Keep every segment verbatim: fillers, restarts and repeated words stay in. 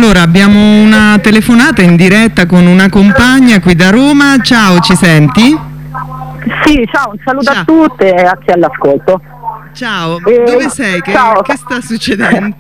Allora, abbiamo una telefonata in diretta con una compagna qui da Roma. Ciao, ci senti? Sì, ciao, un saluto ciao. a tutte e a chi è all'ascolto. Ciao, eh, dove sei? Che, che sta succedendo?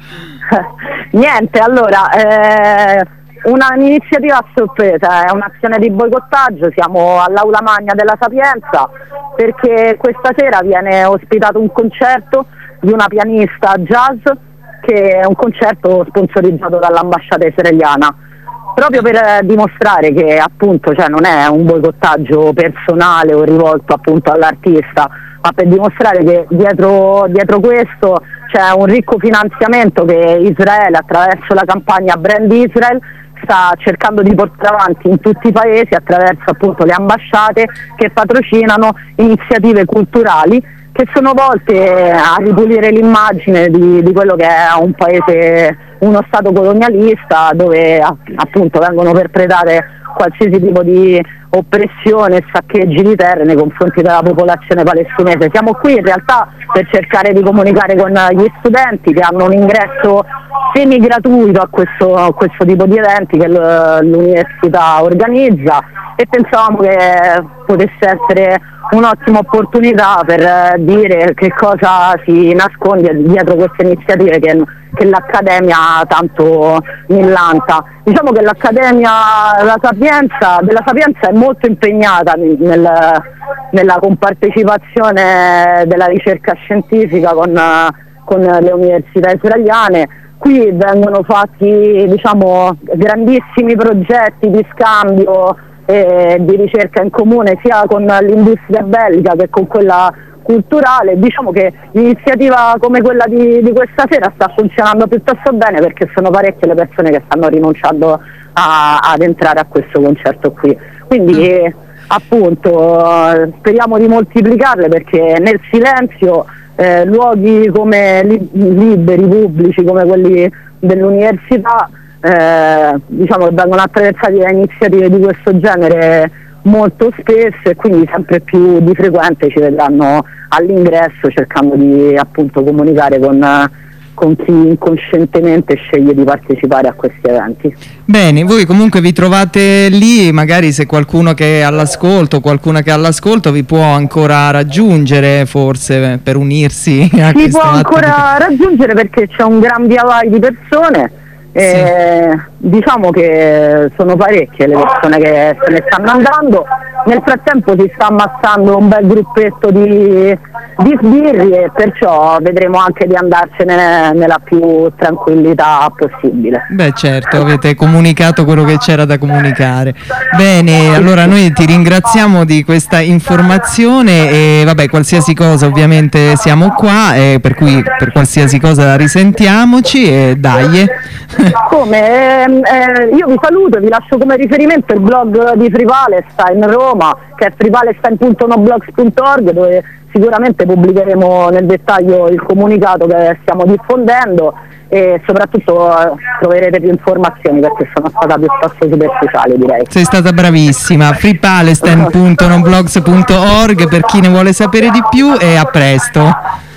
Niente, allora, eh, un'iniziativa a sorpresa, è un'azione di boicottaggio, siamo all'Aula Magna della Sapienza perché questa sera viene ospitato un concerto di una pianista jazz, che è un concerto sponsorizzato dall'ambasciata israeliana, proprio per dimostrare che appunto cioè, non è un boicottaggio personale o rivolto appunto all'artista, ma per dimostrare che dietro, dietro questo c'è un ricco finanziamento che Israele attraverso la campagna Brand Israel sta cercando di portare avanti in tutti i paesi attraverso appunto le ambasciate che patrocinano iniziative culturali che sono volte a ripulire l'immagine di, di quello che è un paese, uno stato colonialista dove appunto vengono perpetrate qualsiasi tipo di oppressione e saccheggi di terre nei confronti della popolazione palestinese. Siamo qui in realtà per cercare di comunicare con gli studenti che hanno un ingresso semi gratuito a questo, a questo tipo di eventi che l'università organizza, e pensavamo che potesse essere un'ottima opportunità per dire che cosa si nasconde dietro queste iniziative che, che l'Accademia tanto millanta. Diciamo che l'Accademia la Sapienza, della Sapienza è molto impegnata nel, nella compartecipazione della ricerca scientifica con, con le università israeliane. Qui vengono fatti diciamo, grandissimi progetti di scambio e di ricerca in comune sia con l'industria bellica che con quella culturale. Diciamo che l'iniziativa come quella di, di questa sera sta funzionando piuttosto bene perché sono parecchie le persone che stanno rinunciando a, ad entrare a questo concerto qui, quindi eh, appunto speriamo di moltiplicarle perché nel silenzio eh, luoghi come li, liberi, pubblici come quelli dell'università Eh, diciamo che vengono attraversati da iniziative di questo genere molto spesso e quindi sempre più di frequente ci vedranno all'ingresso cercando di appunto comunicare con, con chi incoscientemente sceglie di partecipare a questi eventi. Bene, voi comunque vi trovate lì, magari se qualcuno che è all'ascolto, qualcuna che è all'ascolto vi può ancora raggiungere forse per unirsi a si questa può ancora attività. Raggiungere perché c'è un gran via vai di persone. Eh, sì. Diciamo che sono parecchie le persone che se ne stanno andando. Nel frattempo si sta ammassando un bel gruppetto di, di sbirri e perciò vedremo anche di andarcene nella più tranquillità possibile. Beh certo, avete comunicato quello che c'era da comunicare. Bene, allora noi ti ringraziamo di questa informazione e vabbè qualsiasi cosa ovviamente siamo qua e per cui per qualsiasi cosa risentiamoci e dai. Come? Eh, eh, io vi saluto e vi lascio come riferimento il blog di Free Palestine Roma, che è free palestine punto noblogs punto org, dove sicuramente pubblicheremo nel dettaglio il comunicato che stiamo diffondendo e soprattutto eh, troverete più informazioni perché sono stata piuttosto superficiale, direi. Sei stata bravissima. free palestine punto noblogs punto org per chi ne vuole sapere di più e a presto.